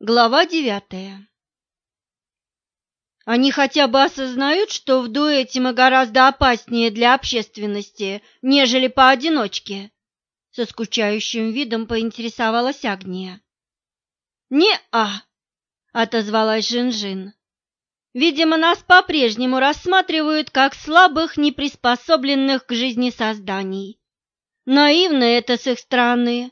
Глава 9. Они хотя бы осознают, что в дуэте мы гораздо опаснее для общественности, нежели поодиночке? Со скучающим видом поинтересовалась Агния. «Не-а», — отозвалась Жин-Жин. «Видимо, нас по-прежнему рассматривают как слабых, неприспособленных к жизни созданий. Наивно это с их стороны».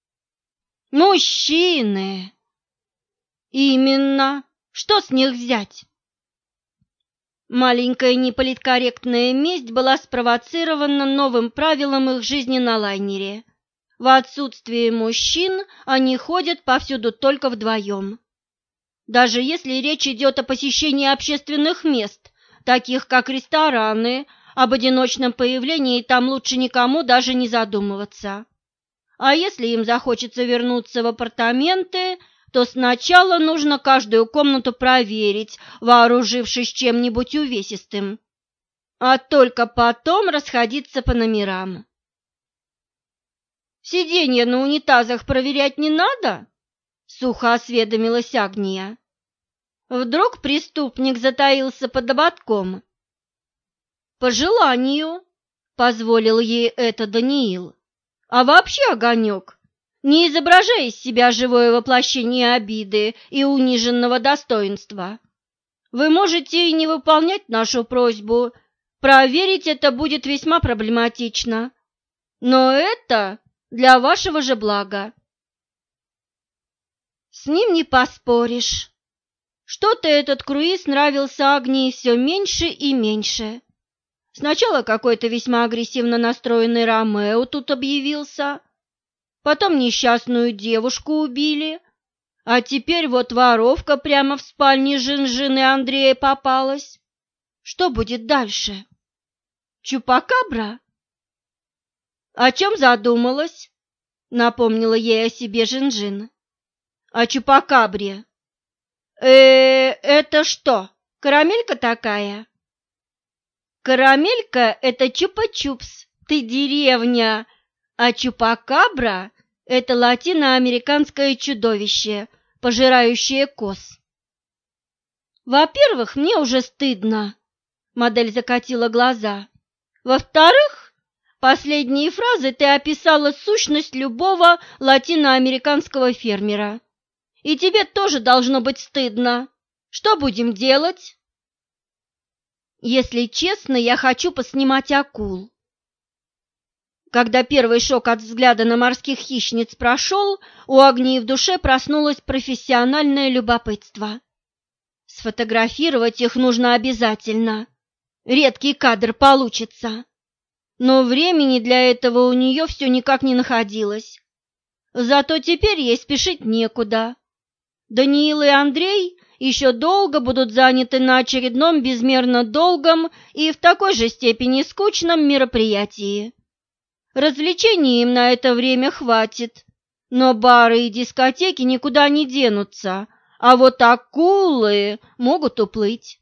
«Мужчины!» «Именно. Что с них взять?» Маленькая неполиткорректная месть была спровоцирована новым правилом их жизни на лайнере. В отсутствие мужчин они ходят повсюду только вдвоем. Даже если речь идет о посещении общественных мест, таких как рестораны, об одиночном появлении там лучше никому даже не задумываться. А если им захочется вернуться в апартаменты, то сначала нужно каждую комнату проверить, вооружившись чем-нибудь увесистым, а только потом расходиться по номерам. «Сиденья на унитазах проверять не надо?» — сухо осведомилась Агния. Вдруг преступник затаился под ободком. «По желанию», — позволил ей это Даниил. «А вообще, Огонек, не изображай из себя живое воплощение обиды и униженного достоинства. Вы можете и не выполнять нашу просьбу, проверить это будет весьма проблематично, но это для вашего же блага». С ним не поспоришь. Что-то этот круиз нравился Агнии все меньше и меньше. Сначала какой-то весьма агрессивно настроенный Ромео тут объявился, потом несчастную девушку убили, а теперь вот воровка прямо в спальне Жин-Жин и Андрея попалась. Что будет дальше? Чупакабра? О чем задумалась? Напомнила ей о себе Жин-Жин. О Чупакабре. Это что, карамелька такая? Карамелька – это чупа-чупс, ты деревня, а чупакабра – это латиноамериканское чудовище, пожирающее коз. Во-первых, мне уже стыдно, модель закатила глаза. Во-вторых, последние фразы ты описала сущность любого латиноамериканского фермера. И тебе тоже должно быть стыдно. Что будем делать? Если честно, я хочу поснимать акул. Когда первый шок от взгляда на морских хищниц прошел, у Агнии в душе проснулось профессиональное любопытство. Сфотографировать их нужно обязательно. Редкий кадр получится. Но времени для этого у нее все никак не находилось. Зато теперь ей спешить некуда. Даниил и Андрей еще долго будут заняты на очередном безмерно долгом и в такой же степени скучном мероприятии. Развлечений им на это время хватит, но бары и дискотеки никуда не денутся, а вот акулы могут уплыть.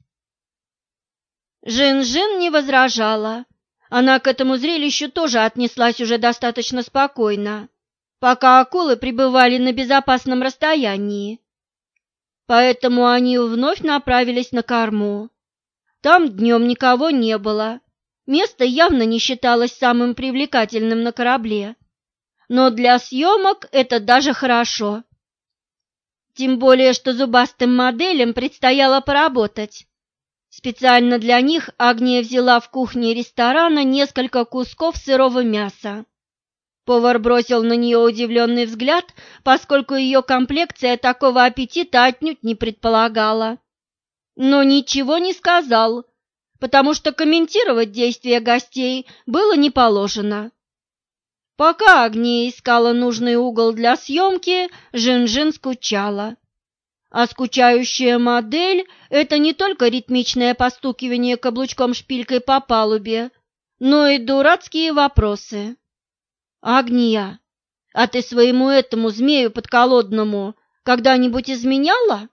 Жин-Жин не возражала. Она к этому зрелищу тоже отнеслась уже достаточно спокойно, пока акулы пребывали на безопасном расстоянии. Поэтому они вновь направились на корму. Там днем никого не было. Место явно не считалось самым привлекательным на корабле. Но для съемок это даже хорошо. Тем более, что зубастым моделям предстояло поработать. Специально для них Агния взяла в кухне ресторана несколько кусков сырого мяса. Повар бросил на нее удивленный взгляд, поскольку ее комплекция такого аппетита отнюдь не предполагала. Но ничего не сказал, потому что комментировать действия гостей было не положено. Пока Агния искала нужный угол для съемки, Жин-Жин скучала. А скучающая модель – это не только ритмичное постукивание каблучком-шпилькой по палубе, но и дурацкие вопросы. «Агния, а ты своему этому змею подколодному когда-нибудь изменяла?»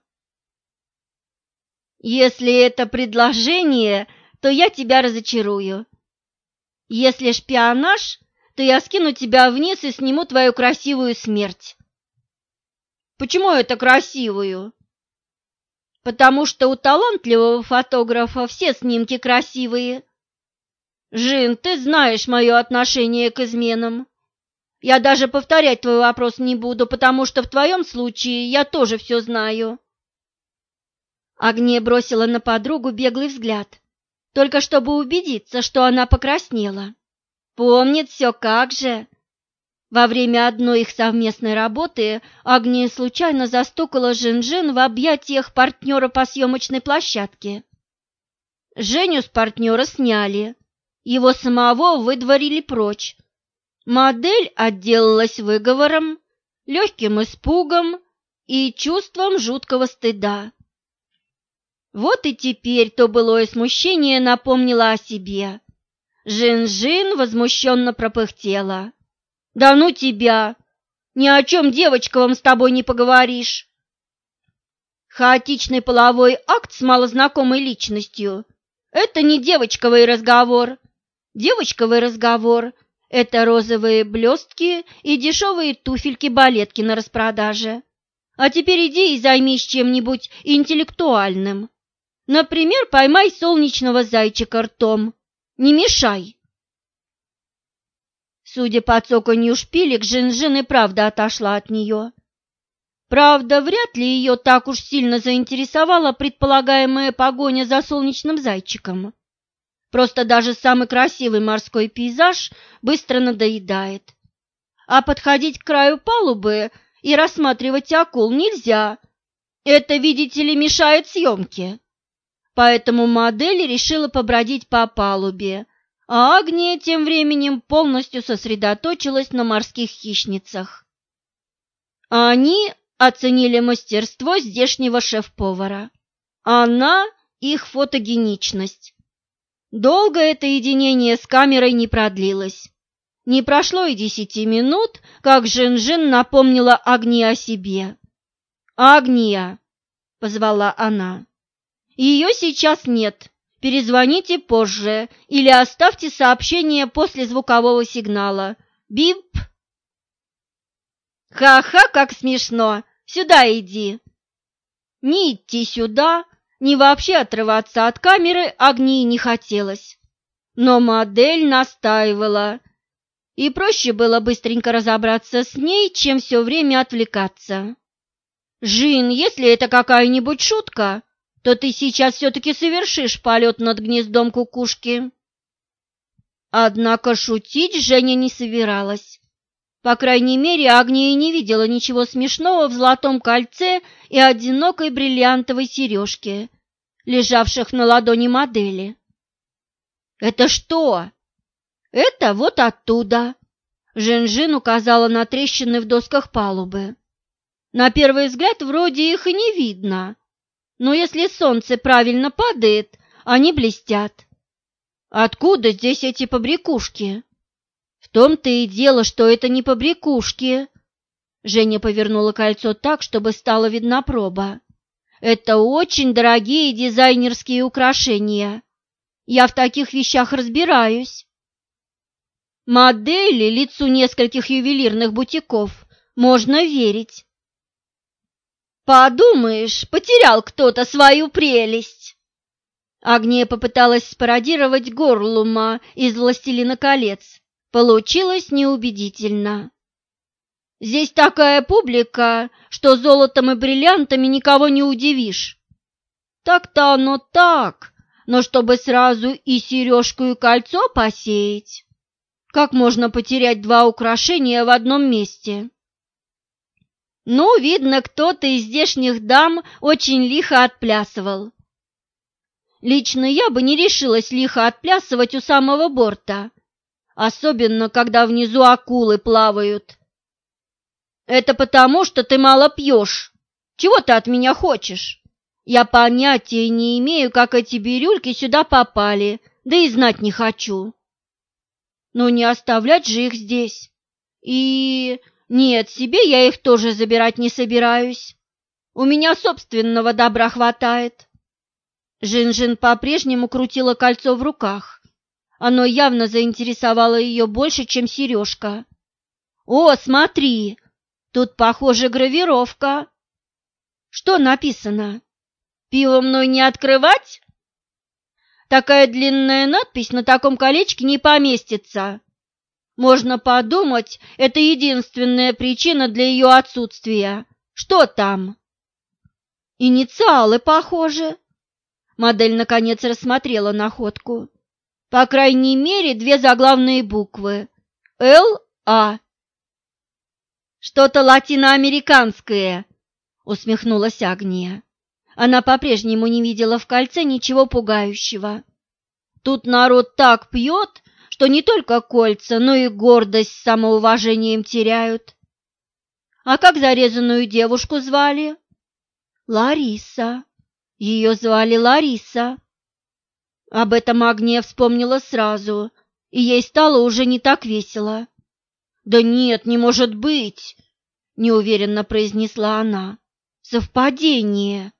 «Если это предложение, то я тебя разочарую. Если шпионаж, то я скину тебя вниз и сниму твою красивую смерть». Почему это красивую? Потому что у талантливого фотографа все снимки красивые. Жин, ты знаешь мое отношение к изменам. Я даже повторять твой вопрос не буду, потому что в твоем случае я тоже все знаю. Агния бросила на подругу беглый взгляд, только чтобы убедиться, что она покраснела. Помнит все как же. Во время одной их совместной работы Агния случайно застукала Жин-Жин в объятиях партнера по съемочной площадке. Женю с партнера сняли, его самого выдворили прочь. Модель отделалась выговором, легким испугом и чувством жуткого стыда. Вот и теперь то былое смущение напомнило о себе. Жин-Жин возмущенно пропыхтела. «Да ну тебя! Ни о чем девочковом с тобой не поговоришь!» Хаотичный половой акт с малознакомой личностью – это не девочковый разговор. Девочковый разговор – это розовые блестки и дешевые туфельки-балетки на распродаже. А теперь иди и займись чем-нибудь интеллектуальным. Например, поймай солнечного зайчика ртом. Не мешай. Судя по цоканью шпилек, Жин-Жин и правда отошла от нее. Правда, вряд ли ее так уж сильно заинтересовала предполагаемая погоня за солнечным зайчиком. Просто даже самый красивый морской пейзаж быстро надоедает. А подходить к краю палубы и рассматривать акул нельзя. Это, видите ли, мешает съемке. Поэтому модель решила побродить по палубе, а Агния тем временем полностью сосредоточилась на морских хищницах. Они оценили мастерство здешнего шеф-повара. Она – их фотогеничность. Долго это единение с камерой не продлилось. Не прошло и 10 минут, как Жин-Жин напомнила Агнии о себе. «Агния!» – позвала она. «Ее сейчас нет. Перезвоните позже или оставьте сообщение после звукового сигнала. Бип!» «Ха-ха, как смешно! Сюда иди!» Ни идти сюда, ни вообще отрываться от камеры Агнии не хотелось. Но модель настаивала, и проще было быстренько разобраться с ней, чем все время отвлекаться. «Жин, если это какая-нибудь шутка, то ты сейчас все-таки совершишь полет над гнездом кукушки». Однако шутить Женя не собиралась. По крайней мере, Агния не видела ничего смешного в золотом кольце и одинокой бриллиантовой сережке, лежавших на ладони модели. «Это что?» «Это вот оттуда», — Жин-Жин указала на трещины в досках палубы. «На первый взгляд вроде их и не видно, но если солнце правильно падает, они блестят. Откуда здесь эти побрякушки?» «В том-то и дело, что это не побрякушки». Женя повернула кольцо так, чтобы стала видна проба. «Это очень дорогие дизайнерские украшения. Я в таких вещах разбираюсь». Модели лицу нескольких ювелирных бутиков можно верить. «Подумаешь, потерял кто-то свою прелесть!» Агния попыталась спародировать Горлума из «Властелина колец». Получилось неубедительно. «Здесь такая публика, что золотом и бриллиантами никого не удивишь». «Так-то оно так, но чтобы сразу и сережку, и кольцо посеять, как можно потерять два украшения в одном месте?» «Ну, видно, кто-то из здешних дам очень лихо отплясывал». Лично я бы не решилась лихо отплясывать у самого борта, особенно когда внизу акулы плавают. «Это потому, что ты мало пьешь. Чего ты от меня хочешь? Я понятия не имею, как эти бирюльки сюда попали, да и знать не хочу. Но не оставлять же их здесь. И нет, себе я их тоже забирать не собираюсь. У меня собственного добра хватает». Жин-Жин по-прежнему крутила кольцо в руках. Оно явно заинтересовало ее больше, чем сережка. «О, смотри, тут, похоже, гравировка. Что написано? Пиво мной не открывать? Такая длинная надпись на таком колечке не поместится. Можно подумать, это единственная причина для ее отсутствия. Что там? Инициалы, похоже. Модель наконец рассмотрела находку. По крайней мере, две заглавные буквы. Л.А. Что-то латиноамериканское, усмехнулась Агния. Она по-прежнему не видела в кольце ничего пугающего. Тут народ так пьет, что не только кольца, но и гордость с самоуважением теряют. А как зарезанную девушку звали? Лариса. Ее звали Лариса. Об этом Агния вспомнила сразу, и ей стало уже не так весело. «Да нет, не может быть!» – неуверенно произнесла она. «Совпадение!»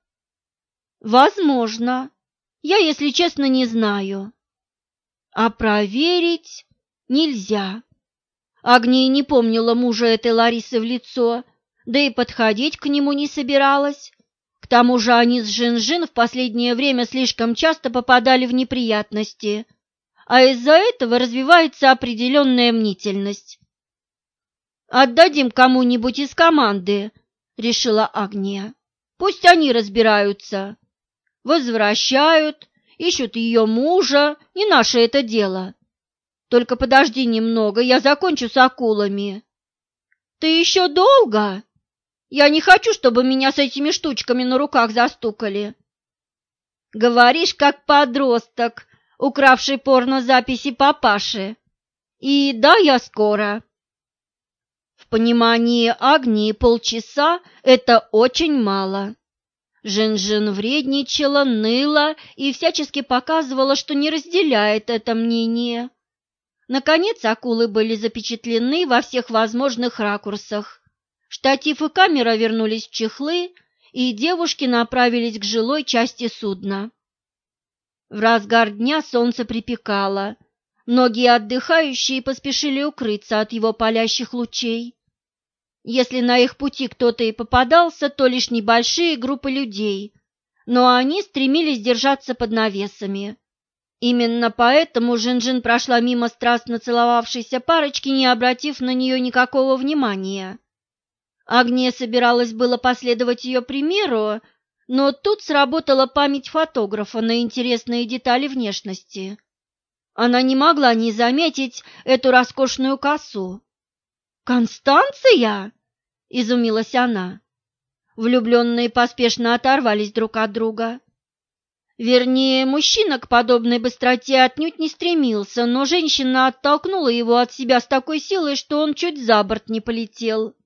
«Возможно. Я, если честно, не знаю. А проверить нельзя». Агния не помнила мужа этой Ларисы в лицо, да и подходить к нему не собиралась. К тому же они с Жин-Жин в последнее время слишком часто попадали в неприятности, а из-за этого развивается определенная мнительность. «Отдадим кому-нибудь из команды», — решила Агния. «Пусть они разбираются. Возвращают, ищут ее мужа, не наше это дело. Только подожди немного, я закончу с акулами». «Ты еще долго? Я не хочу, чтобы меня с этими штучками на руках застукали». «Говоришь, как подросток, укравший порнозаписи папаши. И да, я скоро». В понимании Агнии полчаса – это очень мало. Жин-Жин вредничала, ныла и всячески показывала, что не разделяет это мнение. Наконец акулы были запечатлены во всех возможных ракурсах. Штатив и камера вернулись в чехлы, и девушки направились к жилой части судна. В разгар дня солнце припекало. Многие отдыхающие поспешили укрыться от его палящих лучей. Если на их пути кто-то и попадался, то лишь небольшие группы людей, но они стремились держаться под навесами. Именно поэтому Жин-Жин прошла мимо страстно целовавшейся парочки, не обратив на нее никакого внимания. Агния собиралась было последовать ее примеру, но тут сработала память фотографа на интересные детали внешности. Она не могла не заметить эту роскошную косу. «Констанция?» – изумилась она. Влюбленные поспешно оторвались друг от друга. Вернее, мужчина к подобной быстроте отнюдь не стремился, но женщина оттолкнула его от себя с такой силой, что он чуть за борт не полетел.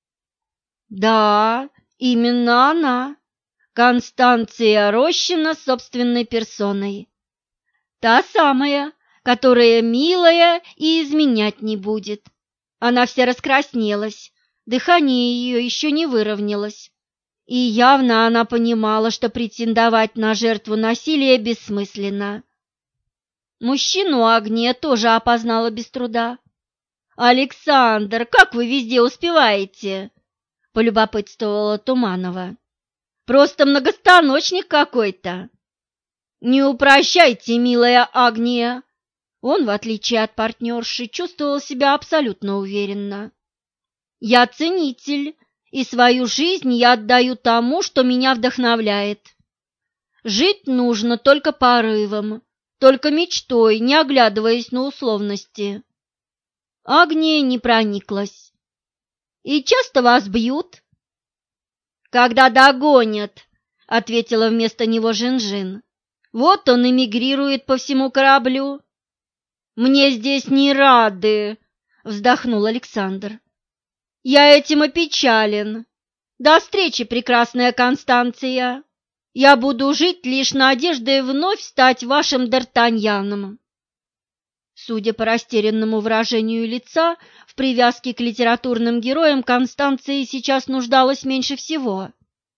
Да, именно она, Констанция Рощина собственной персоной. Та самая, которая милая и изменять не будет. Она вся раскраснелась, дыхание ее еще не выровнялось. И явно она понимала, что претендовать на жертву насилия бессмысленно. Мужчину Агния тоже опознала без труда. «Александр, как вы везде успеваете?» – полюбопытствовала Туманова. «Просто многостаночник какой-то». «Не упрощайте, милая Агния». Он, в отличие от партнерши, чувствовал себя абсолютно уверенно. «Я ценитель, и свою жизнь я отдаю тому, что меня вдохновляет. Жить нужно только порывом, только мечтой, не оглядываясь на условности». Агния не прониклась. «И часто вас бьют?» «Когда догонят», — ответила вместо него Жин-Жин. «Вот он эмигрирует по всему кораблю». «Мне здесь не рады», — вздохнул Александр. «Я этим опечален. До встречи, прекрасная Констанция. Я буду жить лишь надеждой вновь стать вашим Д'Артаньяном». Судя по растерянному выражению лица, в привязке к литературным героям Констанция сейчас нуждалась меньше всего.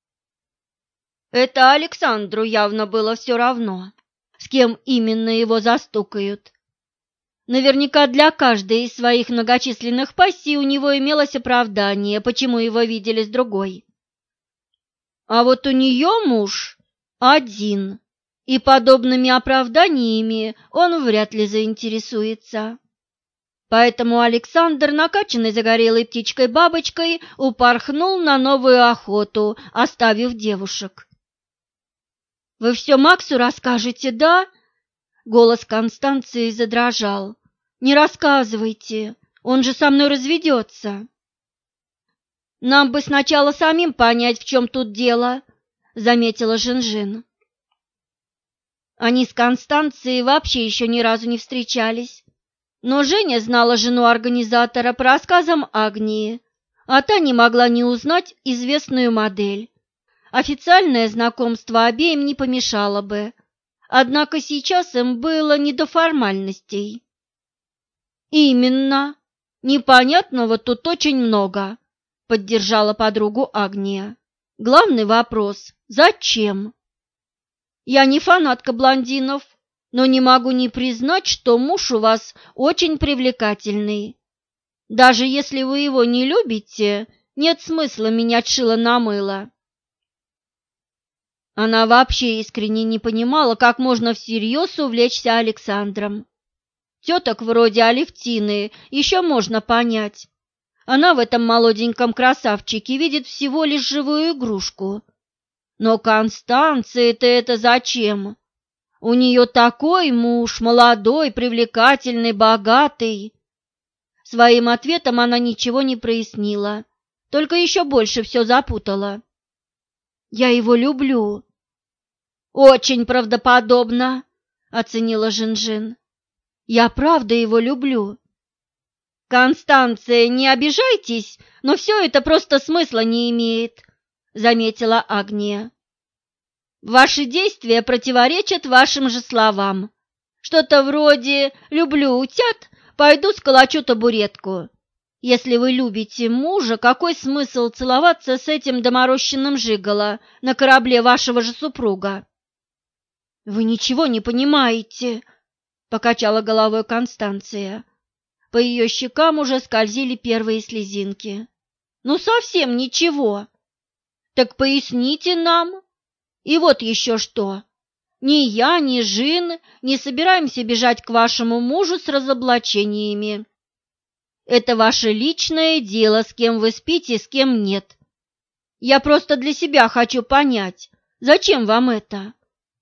Это Александру явно было все равно, с кем именно его застукают. Наверняка для каждой из своих многочисленных пассий у него имелось оправдание, почему его видели с другой. А вот у нее муж один, и подобными оправданиями он вряд ли заинтересуется. Поэтому Александр, накачанный загорелой птичкой-бабочкой, упорхнул на новую охоту, оставив девушек. «Вы все Максу расскажете, да?» Голос Констанции задрожал. «Не рассказывайте, он же со мной разведется». «Нам бы сначала самим понять, в чем тут дело», — заметила Жин-Жин. Они с Констанцией вообще еще ни разу не встречались. Но Женя знала жену организатора по рассказам Агнии, а та не могла не узнать известную модель. Официальное знакомство обеим не помешало бы, однако сейчас им было не до формальностей. «Именно. Непонятного тут очень много», — поддержала подругу Агния. «Главный вопрос — зачем?» «Я не фанатка блондинов, но не могу не признать, что муж у вас очень привлекательный. Даже если вы его не любите, нет смысла менять шило на мыло». Она вообще искренне не понимала, как можно всерьез увлечься Александром. Теток вроде Алевтины еще можно понять. Она в этом молоденьком красавчике видит всего лишь живую игрушку. Но Констанции-то это зачем? У нее такой муж, молодой, привлекательный, богатый. Своим ответом она ничего не прояснила, только еще больше все запутала. «Я его люблю». «Очень правдоподобно», — оценила Жин-Жин. «Я правда его люблю». «Констанция, не обижайтесь, но все это просто смысла не имеет», — заметила Агния. «Ваши действия противоречат вашим же словам. Что-то вроде «люблю утят, пойду сколочу табуретку». Если вы любите мужа, какой смысл целоваться с этим доморощенным жиголо на корабле вашего же супруга?» «Вы ничего не понимаете», — покачала головой Констанция. По ее щекам уже скользили первые слезинки. «Ну, совсем ничего. Так поясните нам. И вот еще что. Ни я, ни Жин не собираемся бежать к вашему мужу с разоблачениями. Это ваше личное дело, с кем вы спите, с кем нет. Я просто для себя хочу понять, зачем вам это?»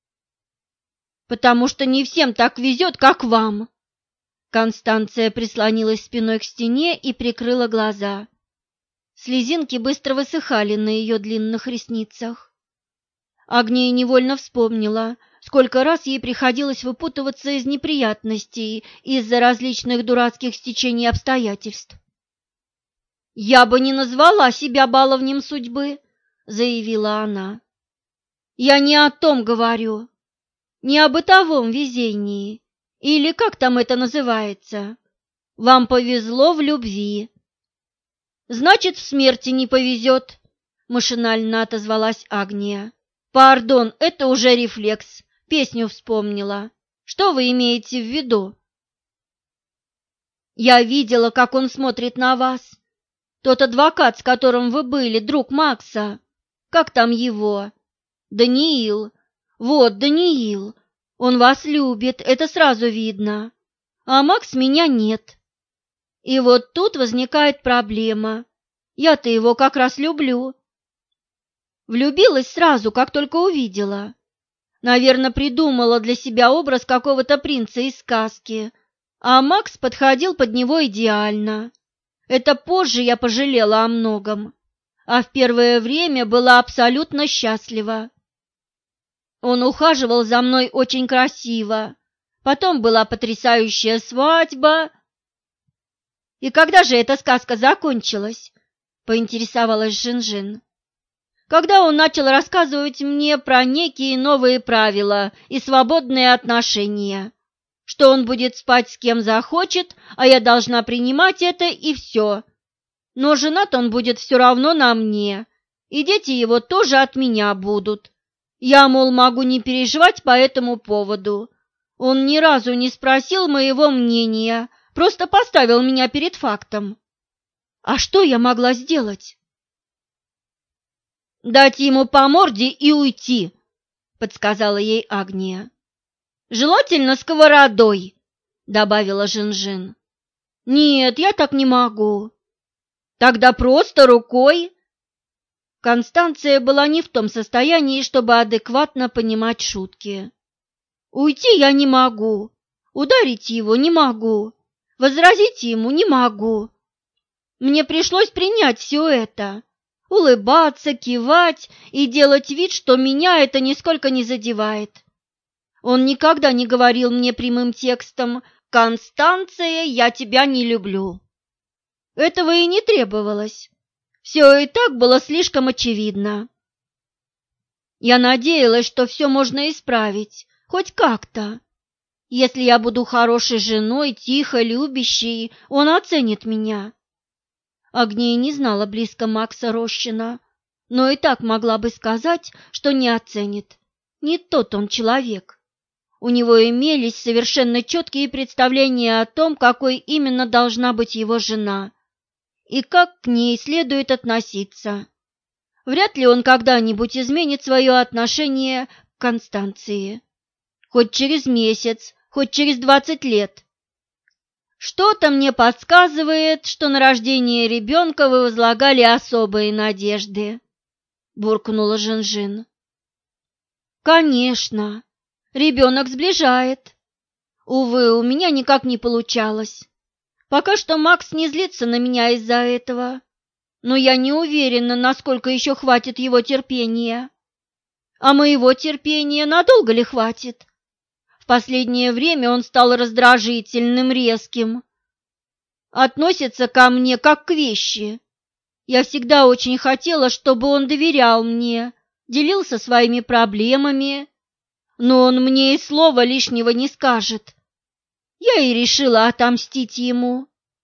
«Потому что не всем так везет, как вам». Констанция прислонилась спиной к стене и прикрыла глаза. Слезинки быстро высыхали на ее длинных ресницах. Агния невольно вспомнила, сколько раз ей приходилось выпутываться из неприятностей из-за различных дурацких стечений обстоятельств. «Я бы не назвала себя баловнем судьбы», — заявила она. «Я не о том говорю, не о бытовом везении, или как там это называется. Вам повезло в любви». «Значит, в смерти не повезет», — машинально отозвалась Агния. «Пардон, это уже рефлекс, песню вспомнила. Что вы имеете в виду?» «Я видела, как он смотрит на вас. Тот адвокат, с которым вы были, друг Макса. Как там его? Даниил. Вот, Даниил. Он вас любит, это сразу видно. А Макс меня нет. И вот тут возникает проблема. Я-то его как раз люблю». Влюбилась сразу, как только увидела. Наверное, придумала для себя образ какого-то принца из сказки, а Макс подходил под него идеально. Это позже я пожалела о многом, а в первое время была абсолютно счастлива. Он ухаживал за мной очень красиво, потом была потрясающая свадьба. «И когда же эта сказка закончилась?» — поинтересовалась Жин-Жин. «Когда он начал рассказывать мне про некие новые правила и свободные отношения, что он будет спать с кем захочет, а я должна принимать это и все. Но женат он будет все равно на мне, и дети его тоже от меня будут. Я, мол, могу не переживать по этому поводу. Он ни разу не спросил моего мнения, просто поставил меня перед фактом. А что я могла сделать?» «Дать ему по морде и уйти», — подсказала ей Агния. «Желательно сковородой», — добавила Жин-Жин. «Нет, я так не могу». «Тогда просто рукой». Констанция была не в том состоянии, чтобы адекватно понимать шутки. «Уйти я не могу, ударить его не могу, возразить ему не могу. Мне пришлось принять все это, улыбаться, кивать и делать вид, что меня это нисколько не задевает. Он никогда не говорил мне прямым текстом: «Констанция, я тебя не люблю». Этого и не требовалось. Все и так было слишком очевидно. Я надеялась, что все можно исправить, хоть как-то. Если я буду хорошей женой, тихо любящей, он оценит меня. Агния не знала близко Макса Рощина, но и так могла бы сказать, что не оценит. Не тот он человек. У него имелись совершенно четкие представления о том, какой именно должна быть его жена и как к ней следует относиться. Вряд ли он когда-нибудь изменит свое отношение к Констанции. Хоть через месяц, хоть через 20 лет. Что-то мне подсказывает, что на рождение ребенка вы возлагали особые надежды, буркнула Жин-Жин. Конечно, ребенок сближает. Увы, у меня никак не получалось. Пока что Макс не злится на меня из-за этого, но я не уверена, насколько еще хватит его терпения. А моего терпения надолго ли хватит? В последнее время он стал раздражительным, резким. Относится ко мне как к вещи. Я всегда очень хотела, чтобы он доверял мне, делился своими проблемами, но он мне и слова лишнего не скажет. Я и решила отомстить ему.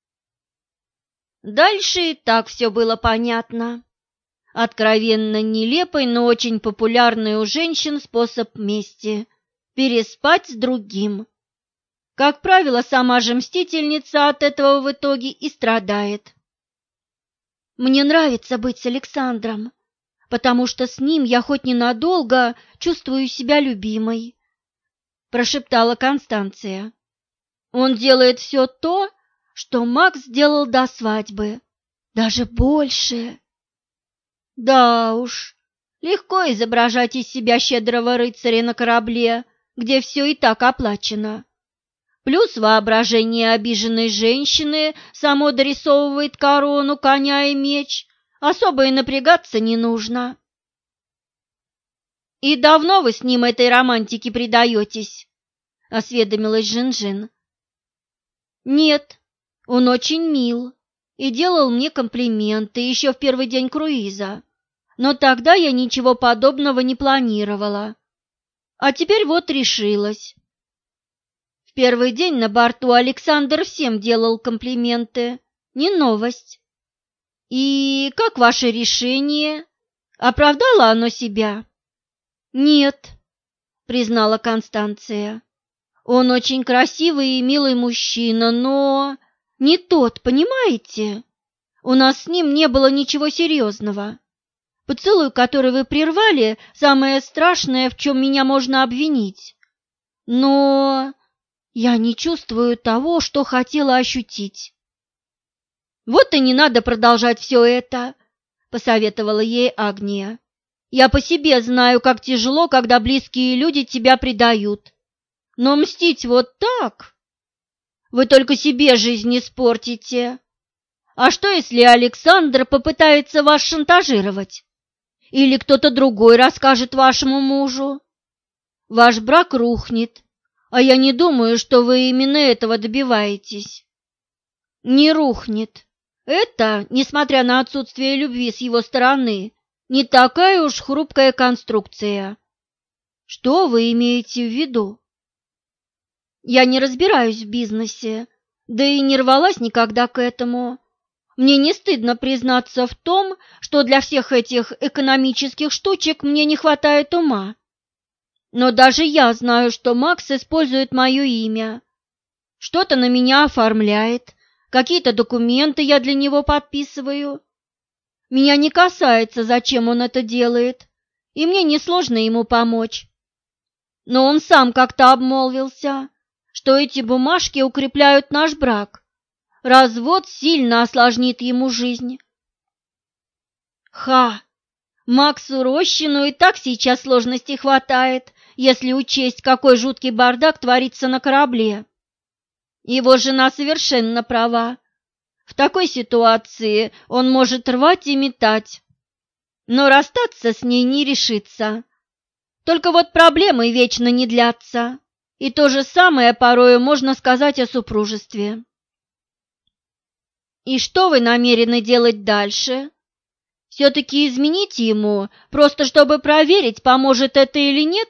Дальше и так все было понятно. Откровенно нелепый, но очень популярный у женщин способ мести – переспать с другим. Как правило, сама же мстительница от этого в итоге и страдает. Мне нравится быть с Александром, потому что с ним я хоть ненадолго чувствую себя любимой, прошептала Констанция. Он делает все то, что Макс сделал до свадьбы, даже больше. Да уж, легко изображать из себя щедрого рыцаря на корабле, где все и так оплачено. Плюс воображение обиженной женщины само дорисовывает корону, коня и меч, особо и напрягаться не нужно. «И давно вы с ним этой романтике предаетесь?» — осведомилась Жин-Жин. «Нет, он очень мил и делал мне комплименты еще в первый день круиза, но тогда я ничего подобного не планировала. А теперь вот решилась. В первый день на борту Александр всем делал комплименты, не новость. И как ваше решение? Оправдало оно себя?» «Нет», — признала Констанция. «Он очень красивый и милый мужчина, но не тот, понимаете? У нас с ним не было ничего серьезного. Поцелуй, который вы прервали, самое страшное, в чем меня можно обвинить. Но я не чувствую того, что хотела ощутить». «Вот и не надо продолжать все это», — посоветовала ей Агния. «Я по себе знаю, как тяжело, когда близкие люди тебя предают. Но мстить вот так? Вы только себе жизнь испортите. А что, если Александр попытается вас шантажировать? Или кто-то другой расскажет вашему мужу? Ваш брак рухнет, а я не думаю, что вы именно этого добиваетесь». «Не рухнет. Это, несмотря на отсутствие любви с его стороны, не такая уж хрупкая конструкция». «Что вы имеете в виду?» «Я не разбираюсь в бизнесе, да и не рвалась никогда к этому. Мне не стыдно признаться в том, что для всех этих экономических штучек мне не хватает ума. Но даже я знаю, что Макс использует мое имя. Что-то на меня оформляет, какие-то документы я для него подписываю. Меня не касается, зачем он это делает, и мне несложно ему помочь. Но он сам как-то обмолвился, что эти бумажки укрепляют наш брак. Развод сильно осложнит ему жизнь. Максу Рощину и так сейчас сложностей хватает, если учесть, какой жуткий бардак творится на корабле. Его жена совершенно права. В такой ситуации он может рвать и метать, но расстаться с ней не решится. Только вот проблемы вечно не длятся, и то же самое порою можно сказать о супружестве. И что вы намерены делать дальше? Все-таки измените ему, просто чтобы проверить, поможет это или нет?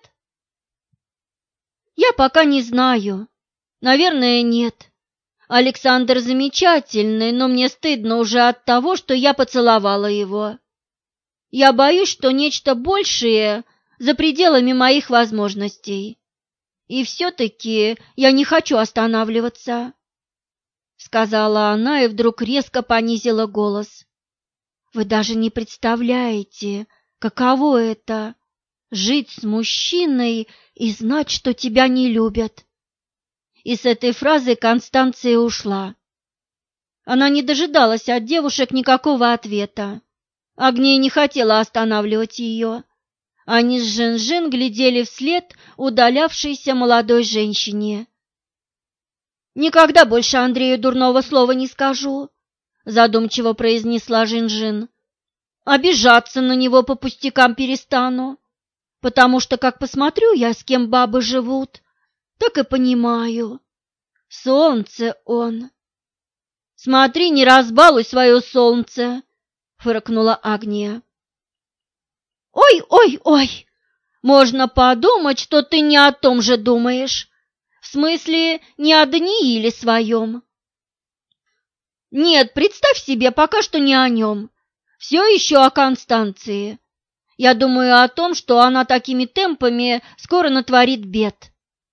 Я пока не знаю. Наверное, нет. Александр замечательный, но мне стыдно уже от того, что я поцеловала его. Я боюсь, что нечто большее за пределами моих возможностей. И все-таки я не хочу останавливаться, сказала она и вдруг резко понизила голос. Вы даже не представляете, каково это — жить с мужчиной и знать, что тебя не любят. И с этой фразой Констанция ушла. Она не дожидалась от девушек никакого ответа. Агния не хотела останавливать ее. Они с Жин-Жин глядели вслед удалявшейся молодой женщине. «Никогда больше Андрею дурного слова не скажу», — задумчиво произнесла Жин-Жин. «Обижаться на него по пустякам перестану, потому что, как посмотрю я, с кем бабы живут, так и понимаю. Солнце он». «Смотри, не разбалуй свое солнце», — фыркнула Агния. «Ой, можно подумать, что ты не о том же думаешь. В смысле, не о Данииле своем». «Нет, представь себе, пока что не о нем. Все еще о Констанции. Я думаю о том, что она такими темпами скоро натворит бед».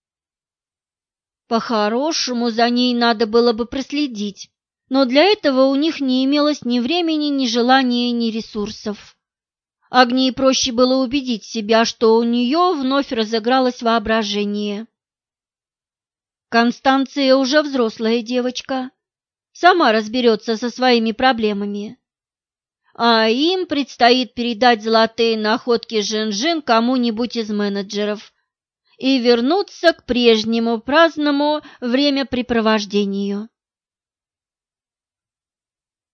По-хорошему, за ней надо было бы проследить, но для этого у них не имелось ни времени, ни желания, ни ресурсов. Агнии проще было убедить себя, что у нее вновь разыгралось воображение. Констанция уже взрослая девочка, сама разберется со своими проблемами. А им предстоит передать золотые находки Жин-Жин кому-нибудь из менеджеров и вернуться к прежнему праздному времяпрепровождению.